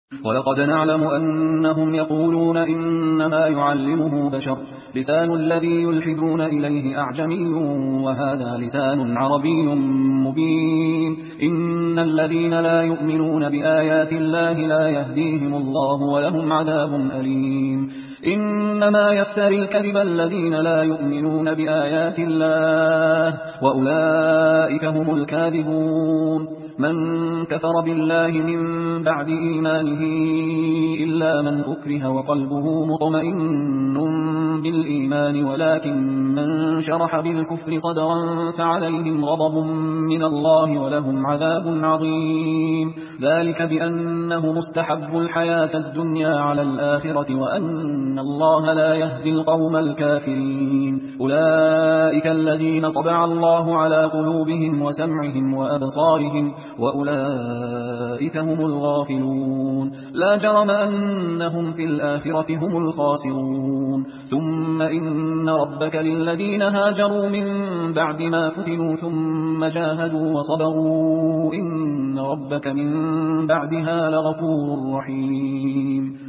ولقد نعلم أنهم يقولون إنما يعلمه بشر لسان الذي يلحدون إليه أعجمي وهذا لسان عربي مبين إن الذين لا يؤمنون بآيات الله لا يهديهم الله ولهم عذاب أليم إنما يفتري الكذب الذين لا يؤمنون بآيات الله وأولئك هم الكاذبون من كفر بالله من بعد إيمانه إلا من أكره وقلبه مطمئن بالإيمان ولكن من شرح بالكفر صدرا فعليهم غضب من الله ولهم عذاب عظيم ذلك بأنه مستحب الحياة الدنيا على الآخرة وأن الله لا يهدي القوم الكافرين أولئك الذين طبع الله على قلوبهم وسمعهم وأبصارهم وأولئك هم الغافلون لا جرم أنهم في الآخرة هم الخاسرون ثم إن ربك للذين هاجروا من بعد ما فتنوا ثم جاهدوا وصبروا إن ربك من بعدها لغفور رحيم